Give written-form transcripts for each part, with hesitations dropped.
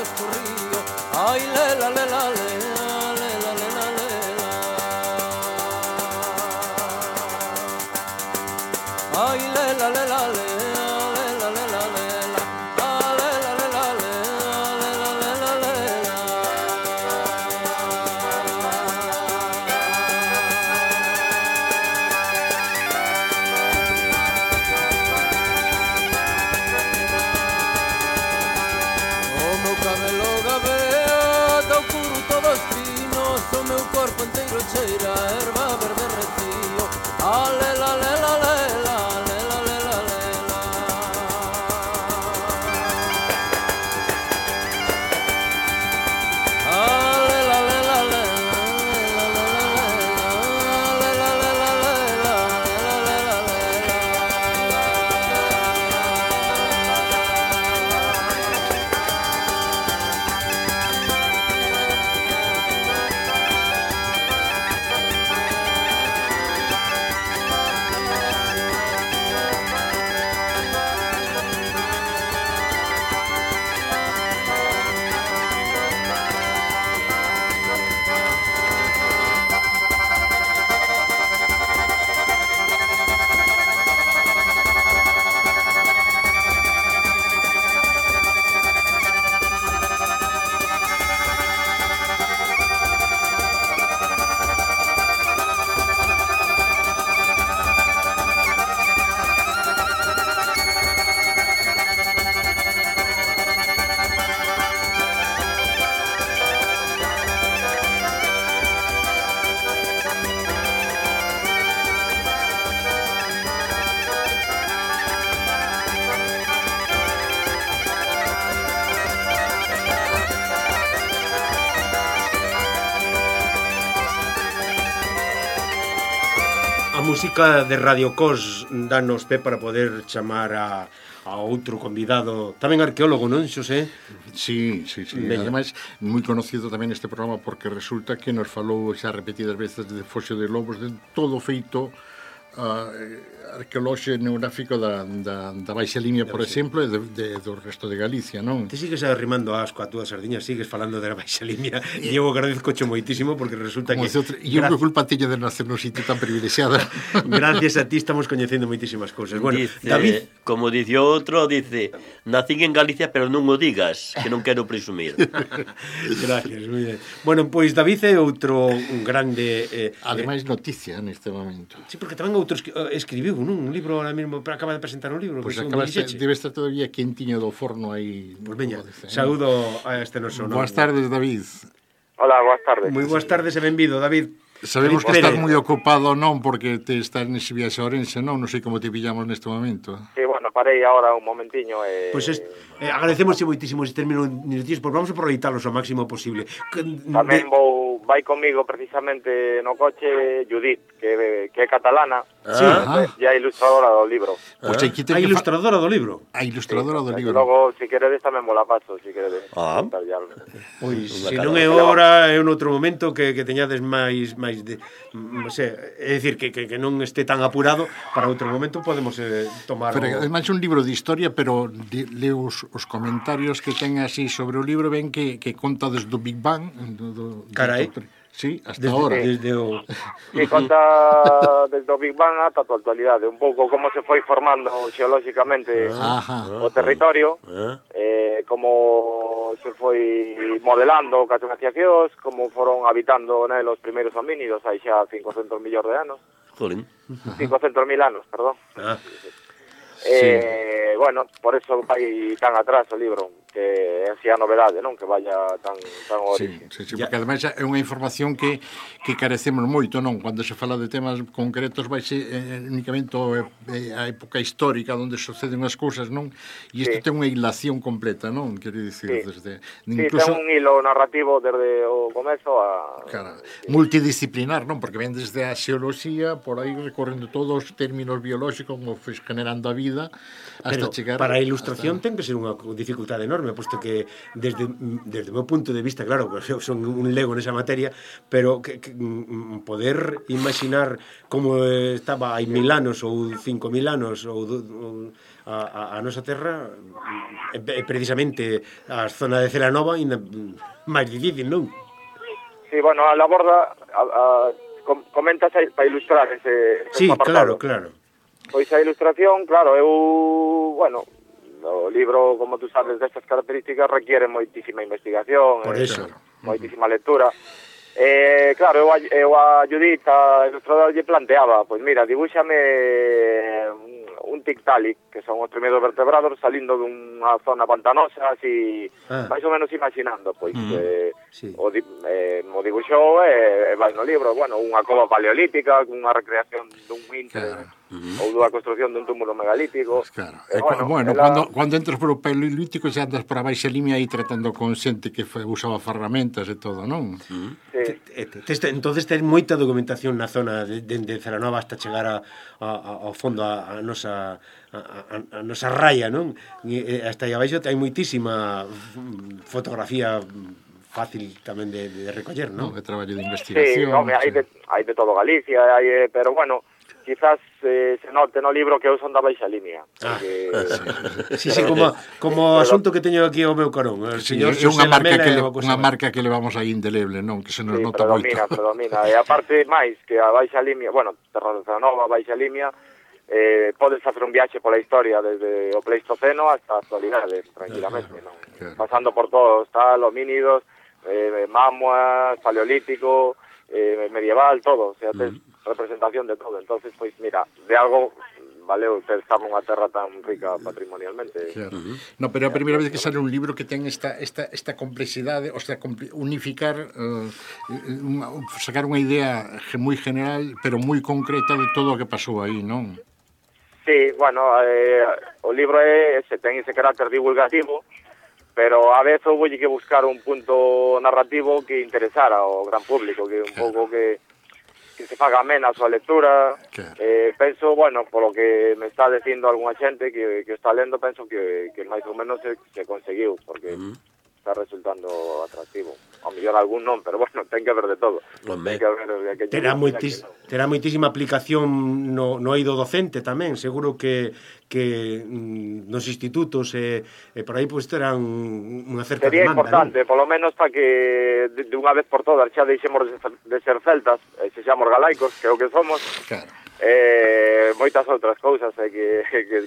nuestro río. Ay, lela, lela, lela, lela, lela, lela. Ay, lela, lela, lela, lela, lela, lela. Ah, lela, lela, lela, lela, lela, lela. O meu cabelo gaveta, o curto dos pinos, o meu corpo inteiro cheira a erva verde recio. Ah, lela, lela, lela, lela, lela, lela. Ah, lela, lela, lela, lela, lela, lela, lela, lela, lela, A música de Radio Cos danos pé para poder chamar a outro convidado, tamén arqueólogo, non, Xosé? Sí. Ademais, moi conocido tamén este programa porque resulta que nos falou xa repetidas veces de Foxo de Lobos, de todo feito arqueolóxico e etnográfico da Baixa Limia, por exemplo, e do resto de Galicia, non? Te sigues arrimando asco a túas sardiñas, sigues falando da Baixa Limia e eu agradezcocho moitísimo porque resulta que... E eu que culpa teño de nacer nun sitio tan privilexiado. Gracias a ti estamos coñecendo moitísimas cousas. Bueno, dice, David... Como dice outro, dice: nacín en Galicia, pero non o digas, que non quero presumir. Gracias, moi ben. Bueno, pois David é outro un grande... Ademais, noticia neste momento. Sí, porque tamén outro escribiu, non? Un libro ahora mesmo, acaba de presentar un libro. Pois debe estar todavía quentiño do forno aí. Pois veña, saúdo a este noso. Boas tardes, David. Hola, boas tardes. Moi boas tardes e benvido, David. Sabemos que estás moi ocupado, non, porque te estás nese viaxe a Ourense, non? Non sei como te pillamos neste momento. Sí, bueno, parei agora un momentiño e... Pois agradecemos moitísimo estes minutos, porque vamos a aproveitalos ao máximo posible. Tamén vai comigo precisamente no coche Judith, que é catalana, e a ilustradora do libro. A ilustradora do libro? A ilustradora do libro. Logo, se queredes, tamén vos la paso, se queredes. Pois, se non é hora, é un outro momento que teñades máis de... É dicir, que non este tan apurado, para outro momento podemos tomar... Pero ademais é un libro de historia, pero leo os comentarios que ten así sobre o libro, ven que conta desde o Big Bang. Carai. Sí, hasta ahora. Que conta desde o Big Bang ata a actualidade, un pouco como se foi formando xeolóxicamente o territorio, como se foi modelando cas glaciacións, como foron habitando nel os primeiros homínidos hai xa 500 millóns de anos. 500.000 anos, perdón. Bueno, por eso vai tan atrás o libro, que é así a novedade, non? Que vaya tan ao origen. Sí, porque ademais é unha información que carecemos moito, non? Cando se fala de temas concretos vai ser únicamente a época histórica onde suceden as cousas, non? E isto ten unha hilación completa, non? Quero dicir, desde... Incluso... ten un hilo narrativo desde o comezo a... Claro, multidisciplinar, non? Porque ven desde a xeoloxía, por aí recorrendo todos os términos biolóxicos, como foi generando a vida, hasta chegar... Para a ilustración ten que ser unha dificultade enorme, posto que desde o meu punto de vista, claro, que eu son un lego nesa materia, pero que poder imaginar como estaba hai 1000 anos ou 5000 anos ou a nosa terra é precisamente a zona de Celanova ainda máis difícil, non? Sí, bueno, a Laborda comentas para ilustrar ese sí, apartado. claro. Pois a ilustración, claro, bueno, o libro, como tú sabes, destas características requiere moitísima investigación, por eso, moitísima lectura. Claro, eu a Judith, a ilustradora, lle planteaba, pois mira, dibúxame un tic-talic, que son os primeiros vertebrados salindo dunha zona pantanosa, así, máis ou menos imaginando, pois, sí. O dibuxou e vai no libro, bueno, unha cova paleolítica, unha recreación dun intre, ou dunha construción dun túmulo megalítico. Pues claro. Bueno, cando entras por o paleolítico xa andas para baixa limia aí tratando con xente que usaba ferramentas e todo, non? Sí. Entonces ten moita documentación na zona de Celanova hasta chegar ao fondo a nosa raya, non? E hasta aí abaixo hai moitísima fotografía fácil tamén de recoller, non? De traballo de investigación. Sí, hai de todo Galicia, pero bueno, quizás se note no libro que eu son da baixa línea. Sí, como asunto que teño aquí ao meu carón. É unha marca que levamos aí indeleble, non? Que se nos nota moito. Predomina. E aparte máis que a baixa línea, bueno, Terra de Celanova, baixa línea, podes facer un viaxe pola historia desde o Pleistoceno hasta a actualidade, tranquilamente, non? Pasando por todos, homínidos, mamuas, paleolítico, medieval, todo, o sea, representación de todo. Entonces, pois mira, de algo valeu ter estar nunha terra tan rica patrimonialmente. Claro. No, pero é a primeira vez que sale un libro que ten esta complexidade, o sea, unificar, sacar unha idea moi general, pero moi concreta de todo o que pasou aí, non? Sí, bueno, o libro ten ese carácter divulgativo, pero a vez houve que buscar un punto narrativo que interesara ao gran público, que un pouco que se faga amena a súa lectura. Penso, bueno, polo que me está dicindo algunha xente que está lendo, penso que máis ou menos se conseguiu, porque está resultando atractivo. Ao mellor algún non, pero bueno, ten que ver de todo. Terá moitísima aplicación no eido docente tamén, seguro que nos institutos e por aí pois terán unha certa sería demanda. Sería importante, polo menos para que de unha vez por todas xa deixemos de ser celtas e sexamos galaicos, que é o que somos. Claro. Moitas outras cousas que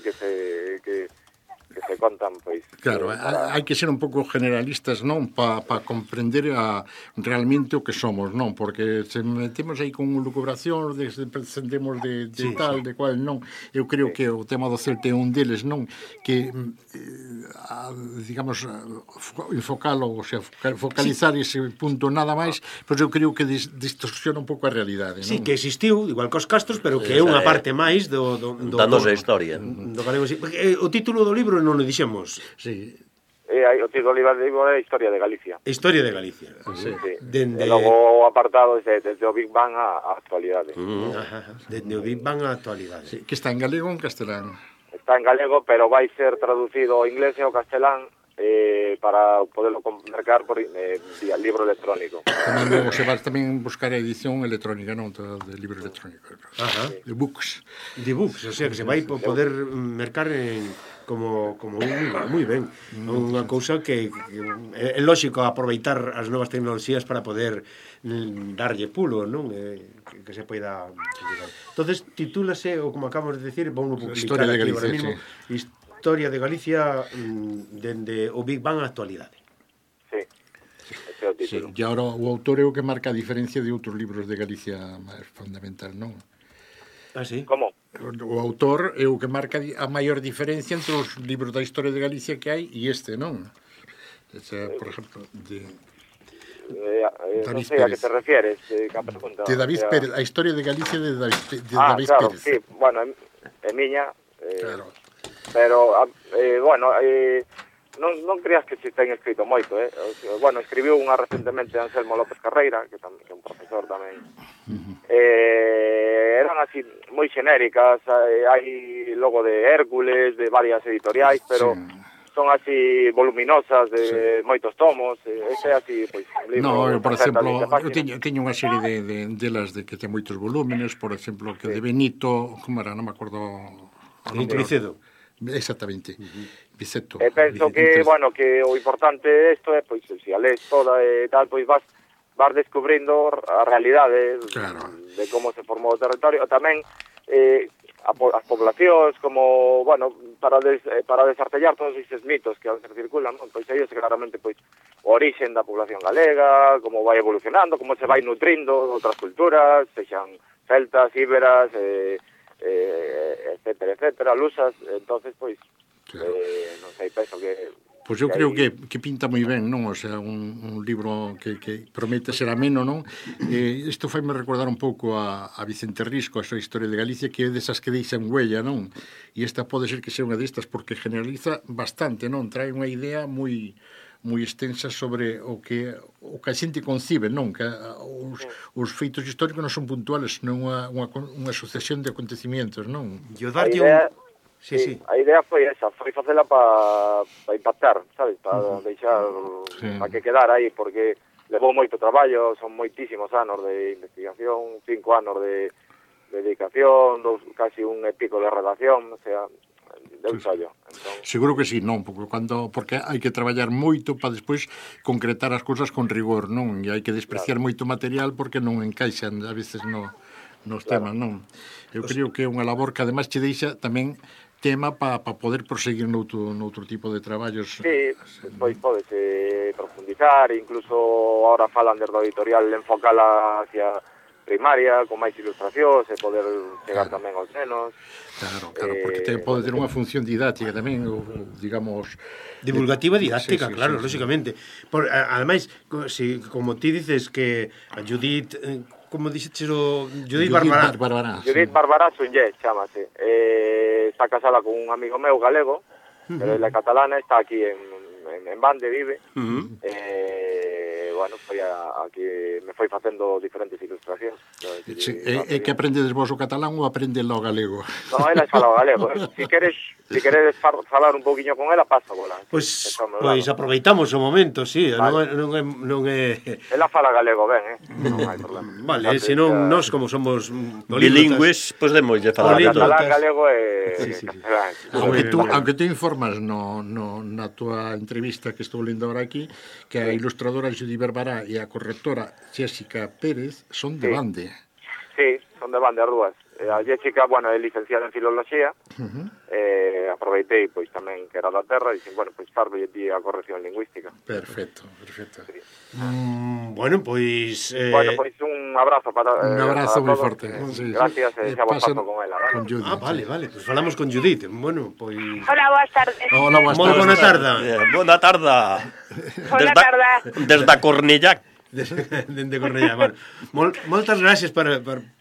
se contan, pois. Claro, hai que ser un pouco generalistas, non? Para comprender realmente o que somos, non? Porque se metemos aí con lucubración, prescindemos de tal, de cual, non? Eu creo que o tema do Celta é un deles, non? Que, digamos, enfocalo, o sea, focalizar ese punto nada máis, pois eu creo que distorsiona un pouco a realidade, non? Sí, que existiu, igual cos castros, pero que é unha parte máis do da nosa historia. O título do libro non o dixemos. Sí. O título do libro é Historia de Galicia. Historia de Galicia. Sí. E logo o apartado desde o Big Bang á actualidade. Desde o Big Bang á actualidade. Sí, que está en galego ou en castelán? Está en galego, pero vai ser traducido ao inglés e ao castelán para poderlo mercar por vía libro electrónico. Tamén se vai tamén buscar a edición electrónica, non? De libro electrónico. De books. De books, o sea, que se vai poder mercar como moi ben. Unha cousa que é lógico aproveitar as novas tecnoloxías para poder darlle pulo, non? Que se poida. Entonces, titúlase, ou como acabamos de decir, vou publicar Historia de Galicia, agora mismo, Historia de Galicia dende o Big Bang á actualidade. Sí, ese é o título. Sí, e agora o autor é o que marca a diferencia de outros libros de Galicia máis fundamental, non? Ah, sí? Como? O autor é o que marca a maior diferencia entre os libros da historia de Galicia que hai e este, non? Ese, por exemplo, de non sei a que te refieres, a pregunta. De David Pérez, a historia de Galicia de David claro, Pérez. Sí, bueno, é miña. Claro. Pero, bueno, non creas que se ten escrito moito, Bueno, escribiu unha recentemente Anselmo López Carreira, que é un profesor tamén. Eran así moi xenéricas, hai logo de Hércules, de varias editoriais, pero son así voluminosas, de moitos tomos, ese é así, pois, un libro. No, por exemplo, eu teño unha serie delas de que ten moitos volúmenes, por exemplo, que de Benito, como era, non me acordo. Benito Vicedo. Exactamente. Biceto. E penso que, bueno, que o importante desto é, pois, se a lees toda e tal, pois vas descubrindo a realidade de como se formou o territorio, tamén as poblacións, como, bueno, para desartellar todos estes mitos que a veces circulan, pois ellos claramente, pois, o orixen da población galega, como vai evolucionando, como se vai nutrindo outras culturas, sexan celtas, íberas, etcétera, etcétera, lusas, entonces, pois, non sei, penso que... Pois eu creo que pinta moi ben, non? O sea, un libro que promete ser ameno, non? Isto faime recordar un pouco a Vicente Risco, a súa historia de Galicia, que é desas que deixan huella, non? E esta pode ser que sea unha destas, porque generaliza bastante, non? Trae unha idea moi extensa sobre o que a xente concibe, non? Que os feitos históricos non son puntuales, non unha sucesión de acontecimientos, non? E o darlle Sí. A idea foi esa, foi facela para impactar, sabes? Para deixar, para que quedar aí, porque levou moito traballo, son moitísimos anos de investigación, 5 anos de dedicación, casi un e pico de redacción, o sea, deu xollo. Entón, seguro que sí, non, porque hai que traballar moito para despois concretar as cousas con rigor, non? E hai que despreciar moito material porque non encaixan a veces nos temas, non? Eu creo que é unha labor que ademais che deixa tamén tema para poder proseguir noutro tipo de traballos. Sí, pois podese profundizar, incluso ahora falan desde o editorial enfocala hacia primaria, con máis ilustracións, e poder chegar tamén aos nenos. Claro, porque pode ter unha función didáctica tamén, digamos... Divulgativa e didáctica, sí, claro, lógicamente. Ademais, como ti dices que a Judith... como dixeches o Judith Barbará. Judith Barbará Sunyé, chámase. Está casada con un amigo meu galego, pero ela é catalana, está aquí en Bande, vive. Bueno, aquí me foi facendo diferentes ilustracións. É que aprendedes vos o catalán ou aprende o galego? Non, ela fala o galego. Si queredes falar un poquinho con ela, pasa bola. Pois aproveitamos o momento, sí. Non é... Ela fala galego ben, non hai problema. Vale, senón nós como somos bilingües, pois demoslle falar catalán, galego e aunque tú informas na túa entrevista que estou lendo ahora aquí, que a ilustradora Judith Barbará e a correctora Jessica Pérez son de Bande. Sí, son de Bande as dúas. A Jessica, bueno, é licenciada en Filoloxía, aproveitei, pois, tamén que era da terra, e dixen, bueno, pois, farbe a corrección lingüística. Perfecto. Sí. Bueno, pois... Bueno, pois, un abrazo para un abrazo moi forte. Gracias, e xa vos paso con ela. Con Judith. Vale, pois falamos con Judith. Bueno, pois... Hola, boas tardes. Hola, boas tardes. Moi bona tarda. Bona tarda. Bona tarda. Desde a Cornellac. Dende Cornellá. Moltas gracias por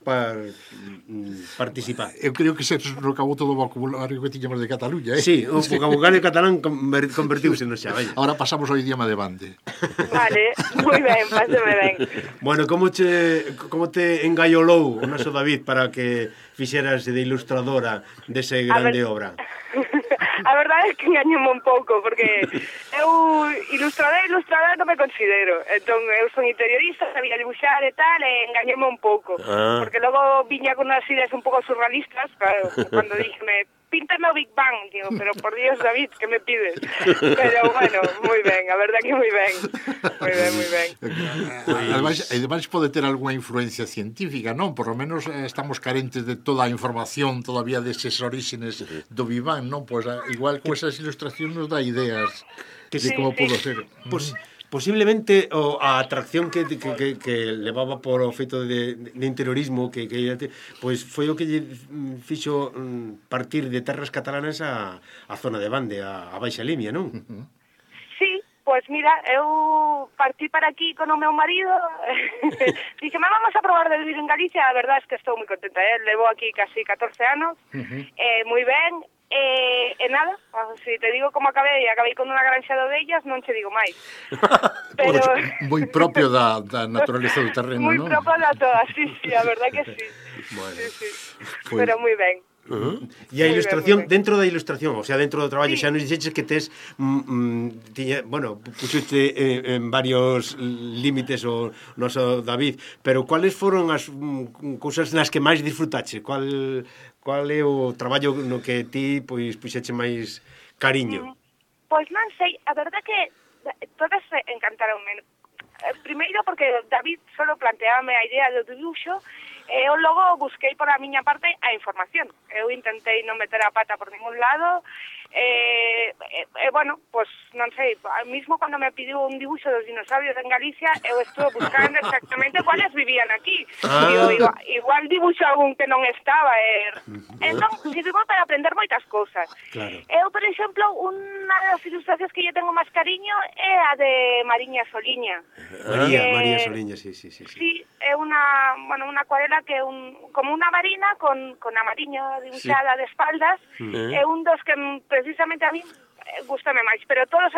participar. Eu creo que se recabou todo o vocabulario que tiñamos de Cataluña, Sí, o vocabulario catalán convertiuse no xa, vaya. Ahora pasamos ao idioma de Bande. Vale, moi ben, pásame ben. Bueno, como te engaiolou o noso David para que fixeras de ilustradora dese grande obra? A verdade é que engañome un pouco, porque eu ilustradora non me considero. Entón, eu son interiorista, sabía dibuixar e tal, e engañeme un pouco. Porque logo viña con unhas ideas un pouco surrealistas, claro, cando díxeme, píntame o Big Bang, digo, pero por Dios, David, que me pides? Pero, bueno, moi ben, a verdade que moi ben. Moi ben. Ademais pode ter algunha influencia científica, non? Por lo menos estamos carentes de toda a información todavía deses orígenes do Big Bang, non? Pois igual con esas ilustracións nos dá ideas de como pudo ser. Posiblemente a atracción que levaba por o feito de interiorismo que pois foi o que lle fixo partir de terras catalanas a zona de Bande, a Baixa Limia, non? Sí, pois mira, eu partí para aquí con o meu marido. Dixeme, vamos a probar de vivir en Galicia. A verdade é que estou moi contenta, levo aquí casi 14 anos, moi ben. E nada, se te digo como acabei con unha granxa de ovellas, non che digo máis. Pero moi propio da naturaleza do terreno, non? Moi propio da toda, sí, a verdade que sí. Bueno, sí. Pero moi ben. E a ilustración, dentro da ilustración, o sea, dentro do traballo, xa nos dixeches que tes puxiste en varios límites o noso David, pero cuáles foron as cousas nas que máis disfrutache? Qual é o traballo no que ti pois puxeche máis cariño? Pois non sei, a verdade que todas encantaronme. Primeiro porque David solo planteábame a idea do dibuixo e eu logo busquei por a miña parte a información. Eu intentei non meter a pata por ningún lado bueno, pues non sei, mismo cando me pidiu un dibuixo dos dinosaurios en Galicia, eu estuve buscando exactamente cuáles vivían aquí. Digo, igual dibuixo algún que non estaba. Entón, sirvou para aprender moitas cousas. Claro. Eu, por exemplo, unha das ilustracións que lle tengo máis cariño é a de Mariña Soliña. María Soliña, sí. Sí, é unha acuarela que é como unha marina con a mariña dibuixada de espaldas. É un dos que precisamente a mí gústame máis, pero todos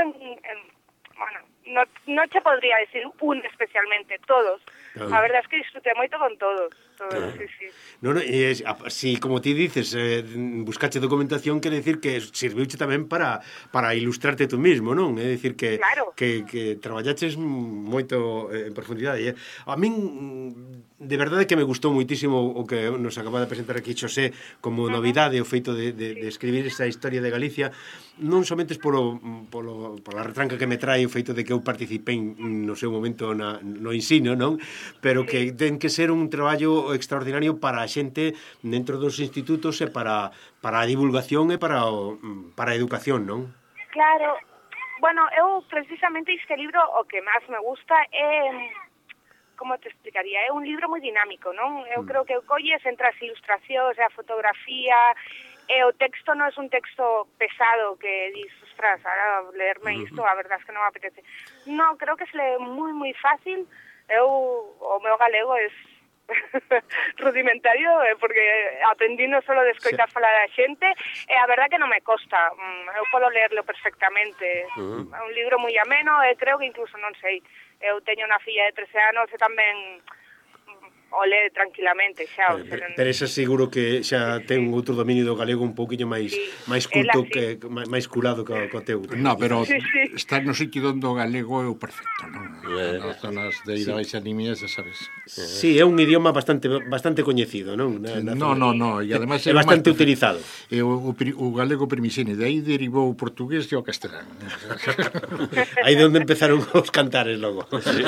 non che podría decir un especialmente, todos. A verdade é que disfrutei moito con todos, sí. No, si, como ti dices, buscache documentación, quere decir que serviuche tamén para ilustrarte tú mismo, non? É dicir que, claro, que traballaches moito en profundidade. A min, de verdade que me gustou moitísimo o que nos acaba de presentar aquí Xosé como novidade, o feito de escribir esa historia de Galicia, non somente pola retranca que me trae o feito de que eu participei no seu momento no ensino, non? Pero que ten que ser un traballo extraordinario para a xente dentro dos institutos e para a divulgación e para a educación, non? Claro. Bueno, eu precisamente este libro o que máis me gusta é, como te explicaría, é un libro moi dinámico, non? Eu creo que colles entre as ilustracións e a fotografía e o texto non é un texto pesado que dis, ostras, ahora leerme isto, a verdade é que non me apetece. Non, creo que se lee moi fácil. O meu galego é rudimentario porque aprendí non solo de escoitar falar a xente e a verdade que non me costa, eu podo lerlo perfectamente. É un libro moi ameno e creo que incluso, non sei, eu teño unha filla de 13 anos e tamén o lee tranquilamente xa. Pero esa seguro que xa ten outro dominio do galego un pouquiño máis culto, que máis curado que o teu. No, pero estar no sitio onde o galego é o perfecto, non? Nas zonas de Ida Baixa Limia, xa sabes. Sí, é un idioma bastante coñecido, non? No, e ademais é bastante utilizado. O galego permisine, de aí derivou o portugués e o castelán. Aí de onde empezaron os cantares logo.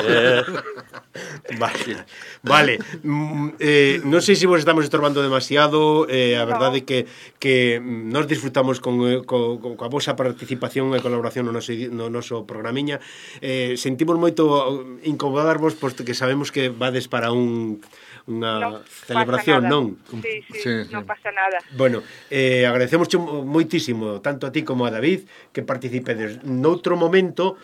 Vale. Non sei se vos estamos estorbando demasiado, a verdade é que nos disfrutamos coa vosa participación e colaboración no noso programiña. Sentimos moito incomodarvos, posto que sabemos que vades para unha celebración, non? Sí, non pasa nada. Bueno, agradecemos moitísimo tanto a ti como a David que participedes. Noutro momento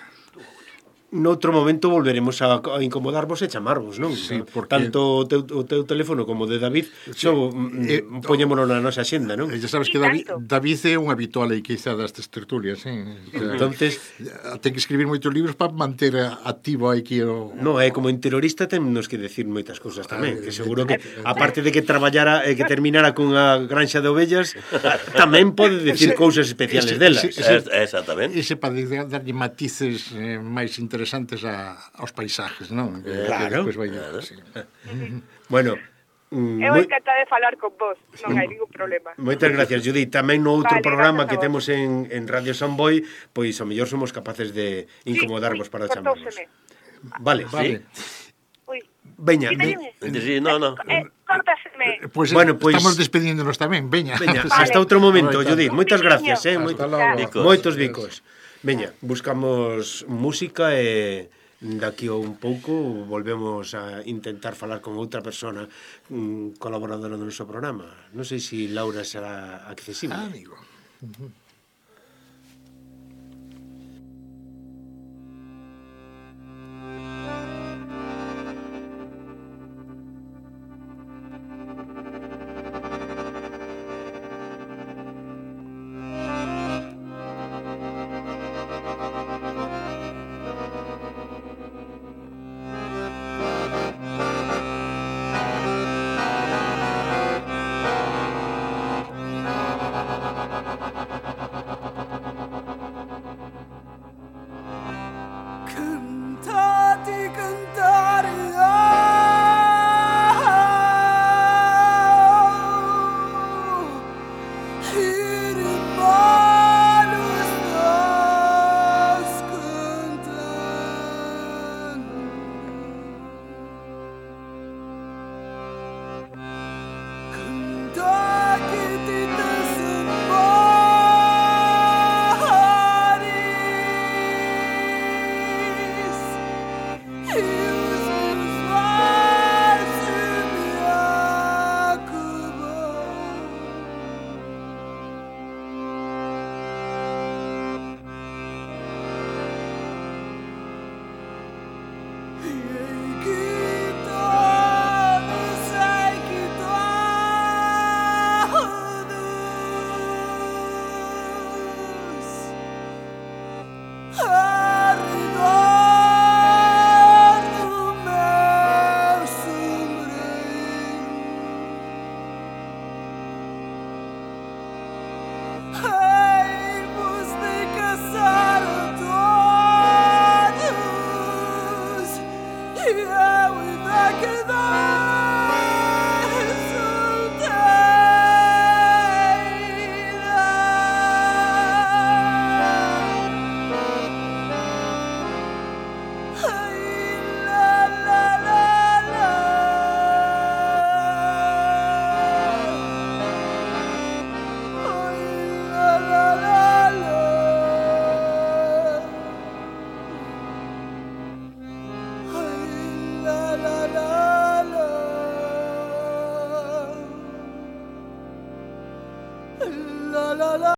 volveremos a incomodarvos e chamarvos, non? Sí, porque tanto o teu teléfono como de David poñémolo na nosa xenda, non? Ya sabes que David é un habitual quizá destas tertulias, entonces ten que escribir moitos libros para manter activo aquí o... No, como interiorista temos que decir moitas cousas tamén, que seguro que aparte de que traballara e que terminara cunha granxa de ovellas, tamén pode decir cousas especiales delas. Exactamente. Ese para darlle matices máis interesantes aos paisajes, non? Claro. Sí. Bueno, eu encantada de falar con vos, non hai ningún problema. Moitas gracias, Judith. Tamén no outro programa que temos en Radio Samboy, pois ao mellor somos capaces de incomodarvos para chamarnos. Vale. Veña. Córtaseme. Pois estamos despediéndonos tamén, veña. Hasta outro momento, Judith. Moitas gracias, moitos bicos. Veña, buscamos música e daqui a un pouco volvemos a intentar falar con outra persona colaboradora do noso programa. Non sei se Laura será accesible. Amigo. la la la